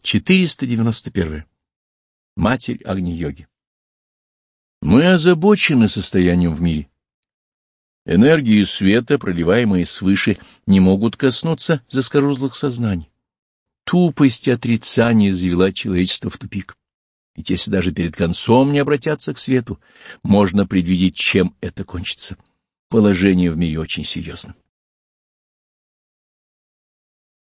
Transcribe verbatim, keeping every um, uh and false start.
четыреста девяносто первое. Матерь Агни-йоги. Мы озабочены состоянием в мире. Энергии света, проливаемые свыше, не могут коснуться заскорузлых сознаний. Тупость и отрицание завела человечество в тупик. Ведь если даже перед концом не обратятся к свету, можно предвидеть, чем это кончится. Положение в мире очень серьезно.